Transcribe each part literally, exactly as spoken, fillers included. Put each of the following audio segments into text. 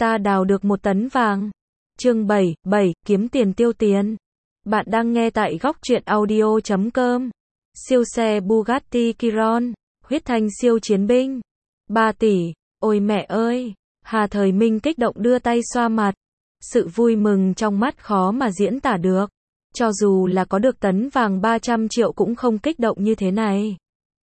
Ta đào được một tấn vàng. Chương bảy, bảy, kiếm tiền tiêu tiền. Bạn đang nghe tại góc truyện audio chấm com. Siêu xe Bugatti Chiron, huyết thanh siêu chiến binh. ba tỷ, ôi mẹ ơi. Hà Thời Minh kích động đưa tay xoa mặt. Sự vui mừng trong mắt khó mà diễn tả được. Cho dù là có được tấn vàng ba trăm triệu cũng không kích động như thế này.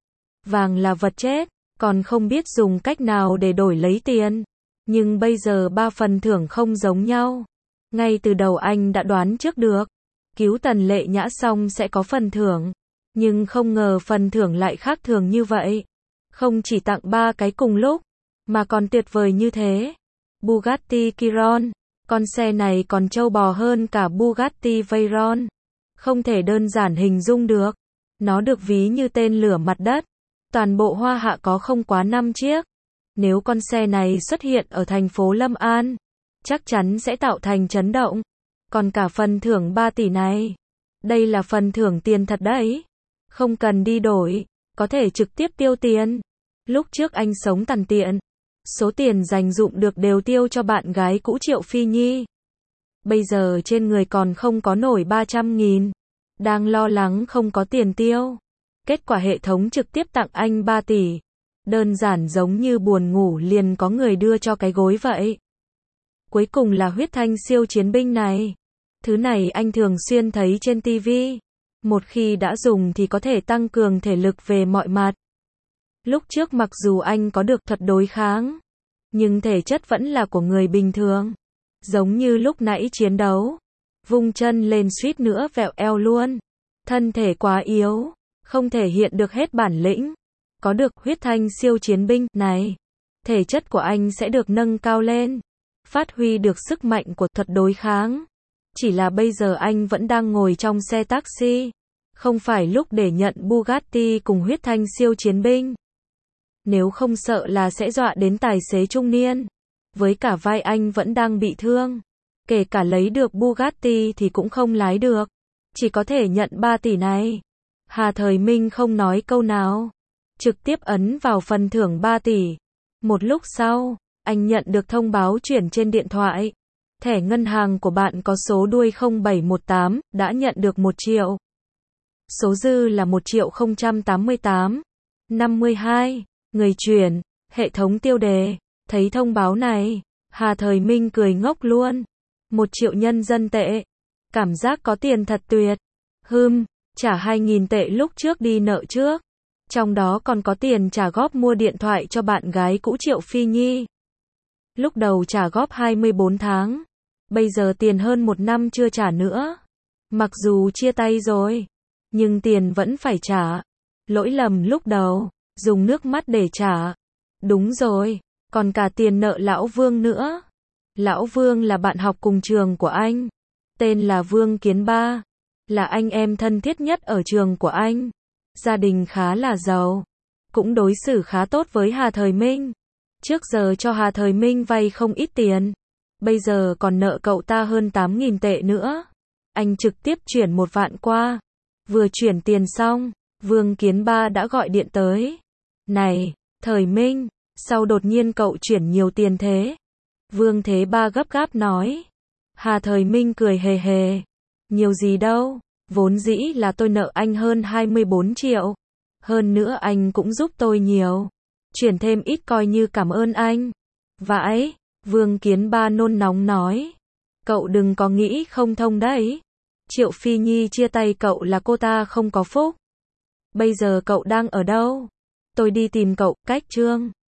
Vàng là vật chết, còn không biết dùng cách nào để đổi lấy tiền. Nhưng bây giờ ba phần thưởng không giống nhau. Ngay từ đầu anh đã đoán trước được. Cứu Tần Lệ Nhã xong sẽ có phần thưởng. Nhưng không ngờ phần thưởng lại khác thường như vậy. Không chỉ tặng ba cái cùng lúc, mà còn tuyệt vời như thế. Bugatti Chiron, con xe này còn trâu bò hơn cả Bugatti Veyron. Không thể đơn giản hình dung được. Nó được ví như tên lửa mặt đất. Toàn bộ Hoa Hạ có không quá năm chiếc. Nếu con xe này xuất hiện ở thành phố Lâm An, chắc chắn sẽ tạo thành chấn động. Còn cả phần thưởng ba tỷ này, đây là phần thưởng tiền thật đấy. Không cần đi đổi, có thể trực tiếp tiêu tiền. Lúc trước anh sống tàn tiện, số tiền dành dụm được đều tiêu cho bạn gái cũ Triệu Phi Nhi. Bây giờ trên người còn không có nổi ba trăm nghìn, đang lo lắng không có tiền tiêu. Kết quả hệ thống trực tiếp tặng anh ba tỷ. Đơn giản giống như buồn ngủ liền có người đưa cho cái gối vậy. Cuối cùng là huyết thanh siêu chiến binh này. Thứ này anh thường xuyên thấy trên ti vi. Một khi đã dùng thì có thể tăng cường thể lực về mọi mặt. Lúc trước mặc dù anh có được thuật đối kháng, nhưng thể chất vẫn là của người bình thường. Giống như lúc nãy chiến đấu, vung chân lên suýt nữa vẹo eo luôn. Thân thể quá yếu, không thể hiện được hết bản lĩnh. Có được huyết thanh siêu chiến binh này, thể chất của anh sẽ được nâng cao lên, phát huy được sức mạnh của thuật đối kháng. Chỉ là bây giờ anh vẫn đang ngồi trong xe taxi, không phải lúc để nhận Bugatti cùng huyết thanh siêu chiến binh. Nếu không sợ là sẽ dọa đến tài xế trung niên. Với cả vai anh vẫn đang bị thương, kể cả lấy được Bugatti thì cũng không lái được, chỉ có thể nhận ba tỷ này. Hà Thời Minh không nói câu nào, trực tiếp ấn vào phần thưởng ba tỷ. Một lúc sau, anh nhận được thông báo chuyển trên điện thoại. Thẻ ngân hàng của bạn có số đuôi không bảy một tám, đã nhận được một triệu. Số dư là một triệu không trăm tám mươi tám, năm mươi hai. Người chuyển, hệ thống tiêu đề. Thấy thông báo này, Hà Thời Minh cười ngốc luôn. Một triệu nhân dân tệ. Cảm giác có tiền thật tuyệt. Hừm, trả hai nghìn tệ lúc trước đi nợ trước. Trong đó còn có tiền trả góp mua điện thoại cho bạn gái cũ Triệu Phi Nhi. Lúc đầu trả góp hai mươi bốn tháng. Bây giờ tiền hơn một năm chưa trả nữa. Mặc dù chia tay rồi, nhưng tiền vẫn phải trả. Lỗi lầm lúc đầu, dùng nước mắt để trả. Đúng rồi, còn cả tiền nợ Lão Vương nữa. Lão Vương là bạn học cùng trường của anh. Tên là Vương Kiến Ba. Là anh em thân thiết nhất ở trường của anh. Gia đình khá là giàu. Cũng đối xử khá tốt với Hà Thời Minh. Trước giờ cho Hà Thời Minh vay không ít tiền. Bây giờ còn nợ cậu ta hơn tám nghìn tệ nữa. Anh trực tiếp chuyển một vạn qua. Vừa chuyển tiền xong, Vương Kiến Ba đã gọi điện tới. Này, Thời Minh, sao đột nhiên cậu chuyển nhiều tiền thế? Vương Thế Ba gấp gáp nói. Hà Thời Minh cười hề hề. Nhiều gì đâu, vốn dĩ là tôi nợ anh hơn hai mươi bốn triệu. Hơn nữa anh cũng giúp tôi nhiều. Chuyển thêm ít coi như cảm ơn anh. Vãi, Vương Kiến Ba nôn nóng nói. Cậu đừng có nghĩ không thông đấy. Triệu Phi Nhi chia tay cậu là cô ta không có phúc. Bây giờ cậu đang ở đâu? Tôi đi tìm cậu, cách Trương